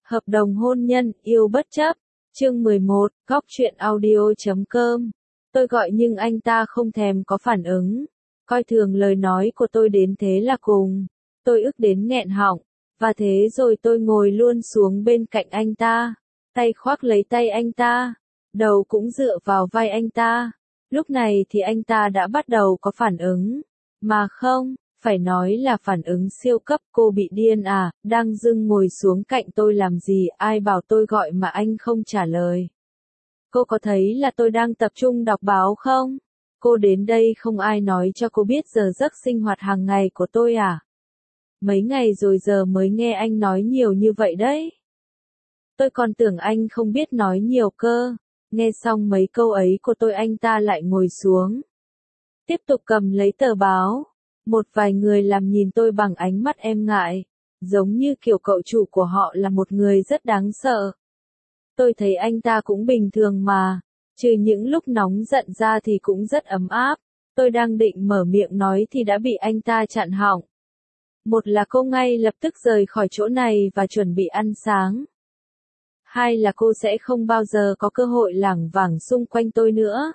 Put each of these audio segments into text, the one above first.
Hợp đồng hôn nhân, yêu bất chấp. Chương 11, Góc truyện audio.com. Tôi gọi nhưng anh ta không thèm có phản ứng. Coi thường lời nói của tôi đến thế là cùng. Tôi ức đến nghẹn họng. Và thế rồi tôi ngồi luôn xuống bên cạnh anh ta. Tay khoác lấy tay anh ta. Đầu cũng dựa vào vai anh ta. Lúc này thì anh ta đã bắt đầu có phản ứng. Mà không, phải nói là phản ứng siêu cấp. Cô bị điên à, đang dưng ngồi xuống cạnh tôi làm gì, ai bảo tôi gọi mà anh không trả lời. Cô có thấy là tôi đang tập trung đọc báo không? Cô đến đây không ai nói cho cô biết giờ giấc sinh hoạt hàng ngày của tôi à? Mấy ngày rồi giờ mới nghe anh nói nhiều như vậy đấy. Tôi còn tưởng anh không biết nói nhiều cơ. Nghe xong mấy câu ấy của tôi anh ta lại ngồi xuống. Tiếp tục cầm lấy tờ báo. Một vài người làm nhìn tôi bằng ánh mắt em ngại. Giống như kiểu cậu chủ của họ là một người rất đáng sợ. Tôi thấy anh ta cũng bình thường mà. Trừ những lúc nóng giận ra thì cũng rất ấm áp. Tôi đang định mở miệng nói thì đã bị anh ta chặn họng. Một là cô ngay lập tức rời khỏi chỗ này và chuẩn bị ăn sáng. Hai là cô sẽ không bao giờ có cơ hội lảng vảng xung quanh tôi nữa.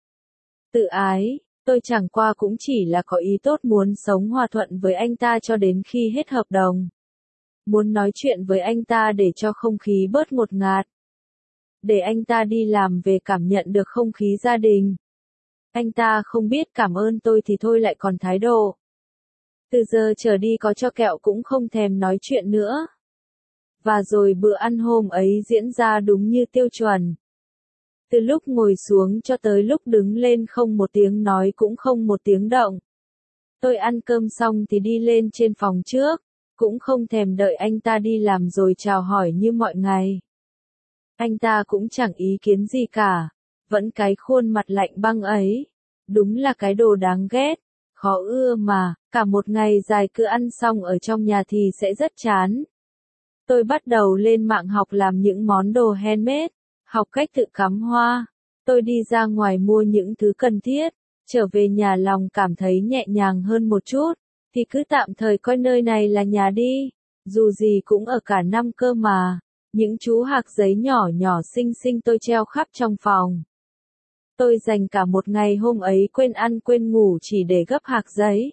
Tự ái, tôi chẳng qua cũng chỉ là có ý tốt muốn sống hòa thuận với anh ta cho đến khi hết hợp đồng. Muốn nói chuyện với anh ta để cho không khí bớt ngột ngạt. Để anh ta đi làm về cảm nhận được không khí gia đình. Anh ta không biết cảm ơn tôi thì thôi lại còn thái độ. Từ giờ trở đi có cho kẹo cũng không thèm nói chuyện nữa. Và rồi bữa ăn hôm ấy diễn ra đúng như tiêu chuẩn. Từ lúc ngồi xuống cho tới lúc đứng lên không một tiếng nói cũng không một tiếng động. Tôi ăn cơm xong thì đi lên trên phòng trước, cũng không thèm đợi anh ta đi làm rồi chào hỏi như mọi ngày. Anh ta cũng chẳng ý kiến gì cả, vẫn cái khuôn mặt lạnh băng ấy. Đúng là cái đồ đáng ghét, khó ưa mà, cả một ngày dài cứ ăn xong ở trong nhà thì sẽ rất chán. Tôi bắt đầu lên mạng học làm những món đồ handmade, học cách tự cắm hoa. Tôi đi ra ngoài mua những thứ cần thiết, trở về nhà lòng cảm thấy nhẹ nhàng hơn một chút, thì cứ tạm thời coi nơi này là nhà đi, dù gì cũng ở cả năm cơ mà. Những chú hạc giấy nhỏ nhỏ xinh xinh tôi treo khắp trong phòng. Tôi dành cả một ngày hôm ấy quên ăn quên ngủ chỉ để gấp hạc giấy.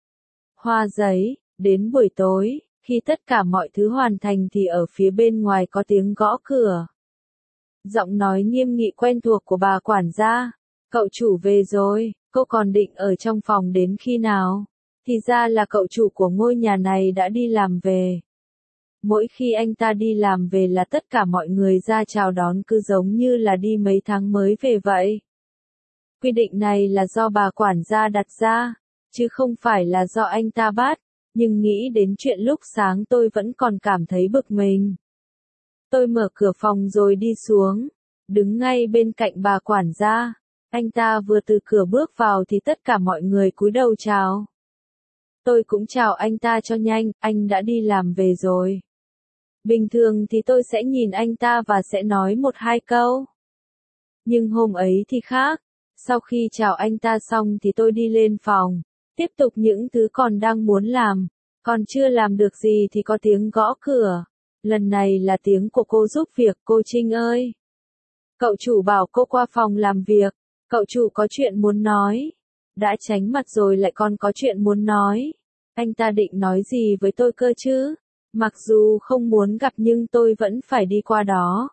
Hoa giấy, đến buổi tối, khi tất cả mọi thứ hoàn thành thì ở phía bên ngoài có tiếng gõ cửa. Giọng nói nghiêm nghị quen thuộc của bà quản gia. Cậu chủ về rồi, cô còn định ở trong phòng đến khi nào? Thì ra là cậu chủ của ngôi nhà này đã đi làm về. Mỗi khi anh ta đi làm về là tất cả mọi người ra chào đón cứ giống như là đi mấy tháng mới về vậy. Quy định này là do bà quản gia đặt ra, chứ không phải là do anh ta bắt, nhưng nghĩ đến chuyện lúc sáng tôi vẫn còn cảm thấy bực mình. Tôi mở cửa phòng rồi đi xuống, đứng ngay bên cạnh bà quản gia. Anh ta vừa từ cửa bước vào thì tất cả mọi người cúi đầu chào. Tôi cũng chào anh ta cho nhanh, anh đã đi làm về rồi. Bình thường thì tôi sẽ nhìn anh ta và sẽ nói một hai câu. Nhưng hôm ấy thì khác, sau khi chào anh ta xong thì tôi đi lên phòng, tiếp tục những thứ còn đang muốn làm. Còn chưa làm được gì thì có tiếng gõ cửa. Lần này là tiếng của cô giúp việc. Cô Trinh ơi! Cậu chủ bảo cô qua phòng làm việc. Cậu chủ có chuyện muốn nói. Đã tránh mặt rồi lại còn có chuyện muốn nói. Anh ta định nói gì với tôi cơ chứ? Mặc dù không muốn gặp nhưng tôi vẫn phải đi qua đó.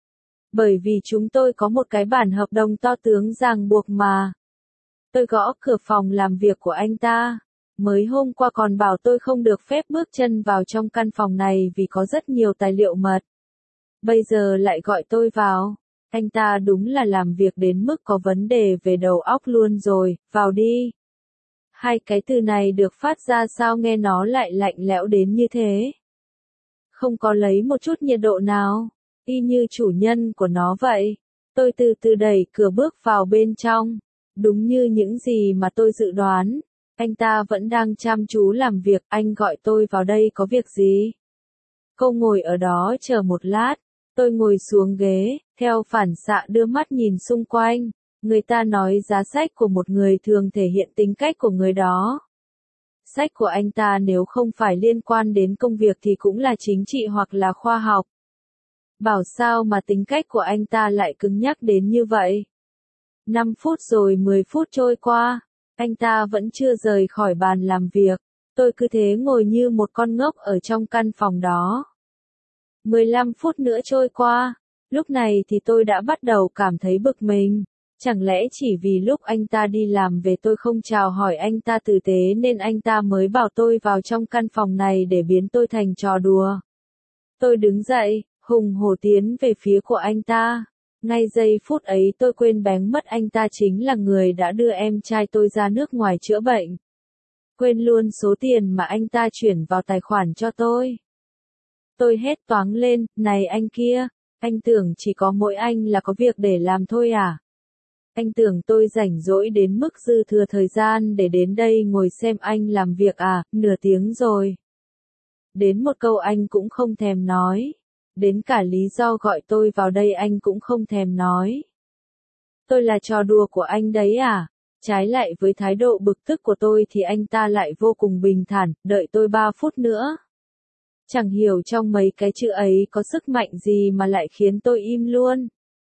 Bởi vì chúng tôi có một cái bản hợp đồng to tướng ràng buộc mà. Tôi gõ cửa phòng làm việc của anh ta. Mới hôm qua còn bảo tôi không được phép bước chân vào trong căn phòng này vì có rất nhiều tài liệu mật. Bây giờ lại gọi tôi vào. Anh ta đúng là làm việc đến mức có vấn đề về đầu óc luôn rồi, vào đi. Hai cái từ này được phát ra sao nghe nó lại lạnh lẽo đến như thế. Không có lấy một chút nhiệt độ nào, y như chủ nhân của nó vậy. Tôi từ từ đẩy cửa bước vào bên trong. Đúng như những gì mà tôi dự đoán. Anh ta vẫn đang chăm chú làm việc, anh gọi tôi vào đây có việc gì? Cô ngồi ở đó chờ một lát, tôi ngồi xuống ghế, theo phản xạ đưa mắt nhìn xung quanh. Người ta nói giá sách của một người thường thể hiện tính cách của người đó. Sách của anh ta nếu không phải liên quan đến công việc thì cũng là chính trị hoặc là khoa học. Bảo sao mà tính cách của anh ta lại cứng nhắc đến như vậy. 5 phút rồi 10 phút trôi qua, anh ta vẫn chưa rời khỏi bàn làm việc. Tôi cứ thế ngồi như một con ngốc ở trong căn phòng đó. 15 phút nữa trôi qua, lúc này thì tôi đã bắt đầu cảm thấy bực mình. Chẳng lẽ chỉ vì lúc anh ta đi làm về tôi không chào hỏi anh ta tử tế nên anh ta mới bảo tôi vào trong căn phòng này để biến tôi thành trò đùa. Tôi đứng dậy, hùng hổ tiến về phía của anh ta. Ngay giây phút ấy tôi quên bén mất anh ta chính là người đã đưa em trai tôi ra nước ngoài chữa bệnh. Quên luôn số tiền mà anh ta chuyển vào tài khoản cho tôi. Tôi hét toáng lên, này anh kia, anh tưởng chỉ có mỗi anh là có việc để làm thôi à? Anh tưởng tôi rảnh rỗi đến mức dư thừa thời gian để đến đây ngồi xem anh làm việc à, nửa tiếng rồi. Đến một câu anh cũng không thèm nói. Đến cả lý do gọi tôi vào đây anh cũng không thèm nói. Tôi là trò đùa của anh đấy à? Trái lại với thái độ bực tức của tôi thì anh ta lại vô cùng bình thản, đợi tôi 3 phút nữa. Chẳng hiểu trong mấy cái chữ ấy có sức mạnh gì mà lại khiến tôi im luôn.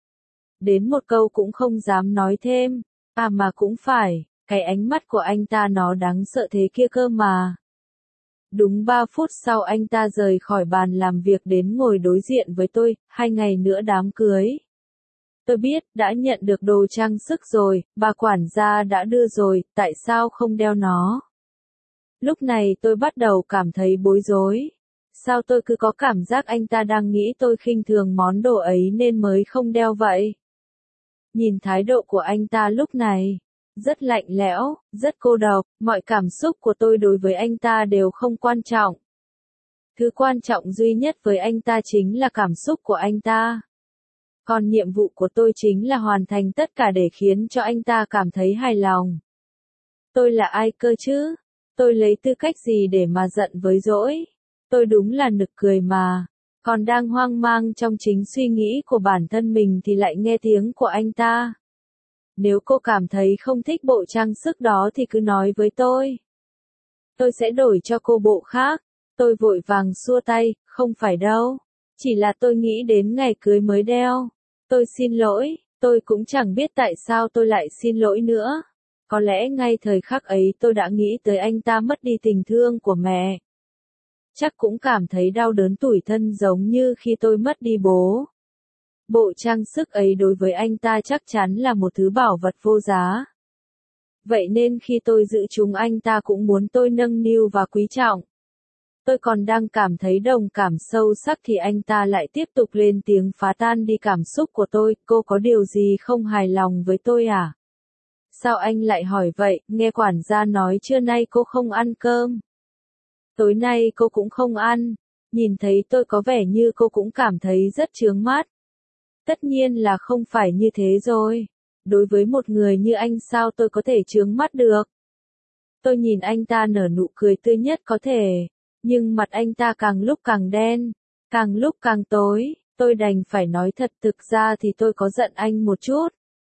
Đến một câu cũng không dám nói thêm. À mà cũng phải, cái ánh mắt của anh ta nó đáng sợ thế kia cơ mà. Đúng 3 phút sau anh ta rời khỏi bàn làm việc đến ngồi đối diện với tôi, 2 ngày nữa đám cưới. Tôi biết, đã nhận được đồ trang sức rồi, bà quản gia đã đưa rồi, tại sao không đeo nó? Lúc này tôi bắt đầu cảm thấy bối rối. Sao tôi cứ có cảm giác anh ta đang nghĩ tôi khinh thường món đồ ấy nên mới không đeo vậy? Nhìn thái độ của anh ta lúc này, rất lạnh lẽo, rất cô độc, mọi cảm xúc của tôi đối với anh ta đều không quan trọng. Thứ quan trọng duy nhất với anh ta chính là cảm xúc của anh ta. Còn nhiệm vụ của tôi chính là hoàn thành tất cả để khiến cho anh ta cảm thấy hài lòng. Tôi là ai cơ chứ? Tôi lấy tư cách gì để mà giận với dỗi? Tôi đúng là nực cười mà. Còn đang hoang mang trong chính suy nghĩ của bản thân mình thì lại nghe tiếng của anh ta. Nếu cô cảm thấy không thích bộ trang sức đó thì cứ nói với tôi. Tôi sẽ đổi cho cô bộ khác. Tôi vội vàng xua tay, không phải đâu. Chỉ là tôi nghĩ đến ngày cưới mới đeo. Tôi xin lỗi, tôi cũng chẳng biết tại sao tôi lại xin lỗi nữa. Có lẽ ngay thời khắc ấy tôi đã nghĩ tới anh ta mất đi tình thương của mẹ. Chắc cũng cảm thấy đau đớn tủi thân giống như khi tôi mất đi bố. Bộ trang sức ấy đối với anh ta chắc chắn là một thứ bảo vật vô giá. Vậy nên khi tôi giữ chúng anh ta cũng muốn tôi nâng niu và quý trọng. Tôi còn đang cảm thấy đồng cảm sâu sắc thì anh ta lại tiếp tục lên tiếng phá tan đi cảm xúc của tôi. Cô có điều gì không hài lòng với tôi à? Sao anh lại hỏi vậy? Nghe quản gia nói trưa nay cô không ăn cơm. Tối nay cô cũng không ăn. Nhìn thấy tôi có vẻ như cô cũng cảm thấy rất chướng mắt. Tất nhiên là không phải như thế rồi. Đối với một người như anh sao tôi có thể chướng mắt được? Tôi nhìn anh ta nở nụ cười tươi nhất có thể. Nhưng mặt anh ta càng lúc càng đen, càng lúc càng tối. Tôi đành phải nói thật, thực ra thì tôi có giận anh một chút.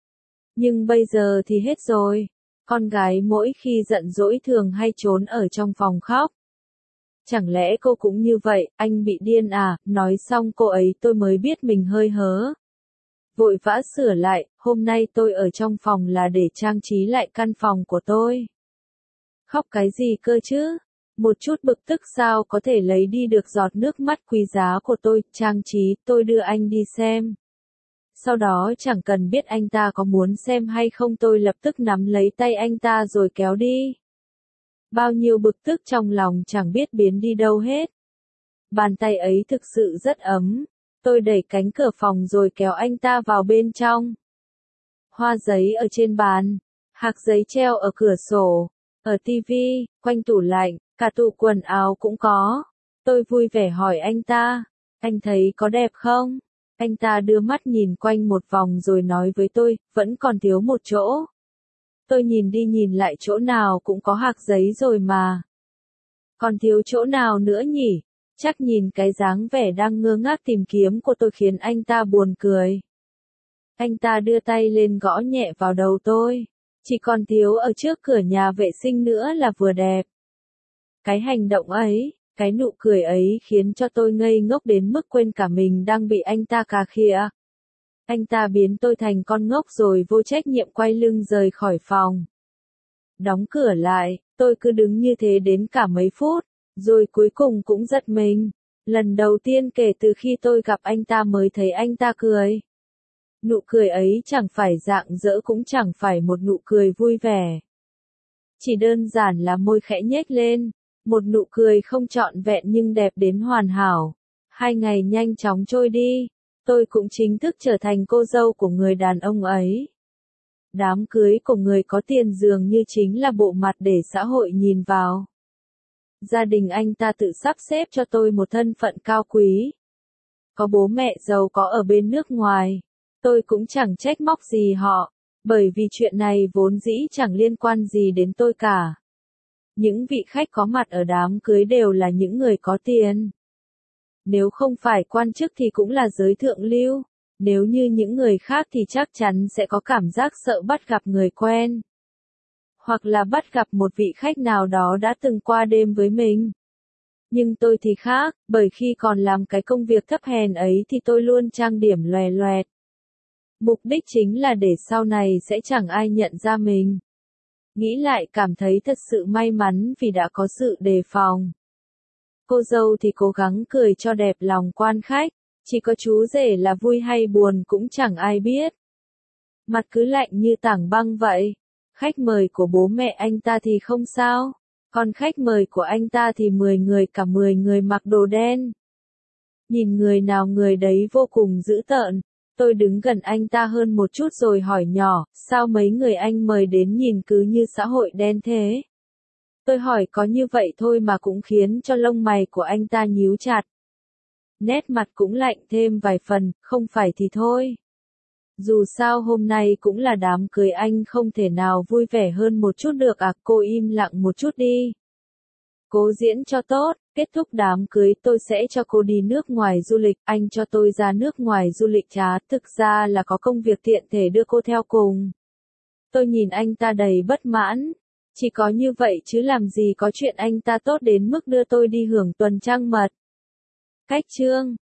Nhưng bây giờ thì hết rồi. Con gái mỗi khi giận dỗi thường hay trốn ở trong phòng khóc. Chẳng lẽ cô cũng như vậy? Anh bị điên à? Nói xong cô ấy tôi mới biết mình hơi hớ. Vội vã sửa lại, hôm nay tôi ở trong phòng là để trang trí lại căn phòng của tôi. Khóc cái gì cơ chứ? Một chút bực tức sao có thể lấy đi được giọt nước mắt quý giá của tôi, trang trí, tôi đưa anh đi xem. Sau đó chẳng cần biết anh ta có muốn xem hay không tôi lập tức nắm lấy tay anh ta rồi kéo đi. Bao nhiêu bực tức trong lòng chẳng biết biến đi đâu hết. Bàn tay ấy thực sự rất ấm. Tôi đẩy cánh cửa phòng rồi kéo anh ta vào bên trong. Hoa giấy ở trên bàn, hạc giấy treo ở cửa sổ, ở tivi, quanh tủ lạnh, cả tủ quần áo cũng có. Tôi vui vẻ hỏi anh ta, anh thấy có đẹp không? Anh ta đưa mắt nhìn quanh một vòng rồi nói với tôi, vẫn còn thiếu một chỗ. Tôi nhìn đi nhìn lại chỗ nào cũng có hạc giấy rồi mà. Còn thiếu chỗ nào nữa nhỉ? Chắc nhìn cái dáng vẻ đang ngơ ngác tìm kiếm của tôi khiến anh ta buồn cười. Anh ta đưa tay lên gõ nhẹ vào đầu tôi. Chỉ còn thiếu ở trước cửa nhà vệ sinh nữa là vừa đẹp. Cái hành động ấy, Cái nụ cười ấy khiến cho tôi ngây ngốc đến mức quên cả mình đang bị anh ta cà khịa. Anh ta biến tôi thành con ngốc rồi vô trách nhiệm quay lưng rời khỏi phòng. Đóng cửa lại, tôi cứ đứng như thế đến cả mấy phút, rồi cuối cùng cũng giật mình. Lần đầu tiên kể từ khi tôi gặp anh ta mới thấy anh ta cười. Nụ cười ấy chẳng phải rạng rỡ cũng chẳng phải một nụ cười vui vẻ. Chỉ đơn giản là môi khẽ nhếch lên, một nụ cười không trọn vẹn nhưng đẹp đến hoàn hảo. 2 ngày nhanh chóng trôi đi, tôi cũng chính thức trở thành cô dâu của người đàn ông ấy. Đám cưới của người có tiền dường như chính là bộ mặt để xã hội nhìn vào. Gia đình anh ta tự sắp xếp cho tôi một thân phận cao quý. Có bố mẹ giàu có ở bên nước ngoài. Tôi cũng chẳng trách móc gì họ, bởi vì chuyện này vốn dĩ chẳng liên quan gì đến tôi cả. Những vị khách có mặt ở đám cưới đều là những người có tiền. Nếu không phải quan chức thì cũng là giới thượng lưu. Nếu như những người khác thì chắc chắn sẽ có cảm giác sợ bắt gặp người quen. Hoặc là bắt gặp một vị khách nào đó đã từng qua đêm với mình. Nhưng tôi thì khác, bởi khi còn làm cái công việc thấp hèn ấy thì tôi luôn trang điểm loè loẹt. Mục đích chính là để sau này sẽ chẳng ai nhận ra mình. Nghĩ lại cảm thấy thật sự may mắn vì đã có sự đề phòng. Cô dâu thì cố gắng cười cho đẹp lòng quan khách, chỉ có chú rể là vui hay buồn cũng chẳng ai biết. Mặt cứ lạnh như tảng băng vậy. Khách mời của bố mẹ anh ta thì không sao, còn khách mời của anh ta thì 10 người cả 10 người mặc đồ đen. Nhìn người nào người đấy vô cùng dữ tợn. Tôi đứng gần anh ta hơn một chút rồi hỏi nhỏ, sao mấy người anh mời đến nhìn cứ như xã hội đen thế? Tôi hỏi có như vậy thôi mà cũng khiến cho lông mày của anh ta nhíu chặt. Nét mặt cũng lạnh thêm vài phần, không phải thì thôi. Dù sao hôm nay cũng là đám cưới anh không thể nào vui vẻ hơn một chút được à, cô im lặng một chút đi. Cố diễn cho tốt, kết thúc đám cưới tôi sẽ cho cô đi nước ngoài du lịch, anh cho tôi ra nước ngoài du lịch chả, thực ra là có công việc tiện thể đưa cô theo cùng. Tôi nhìn anh ta đầy bất mãn, chỉ có như vậy chứ làm gì có chuyện anh ta tốt đến mức đưa tôi đi hưởng tuần trăng mật. Cách chương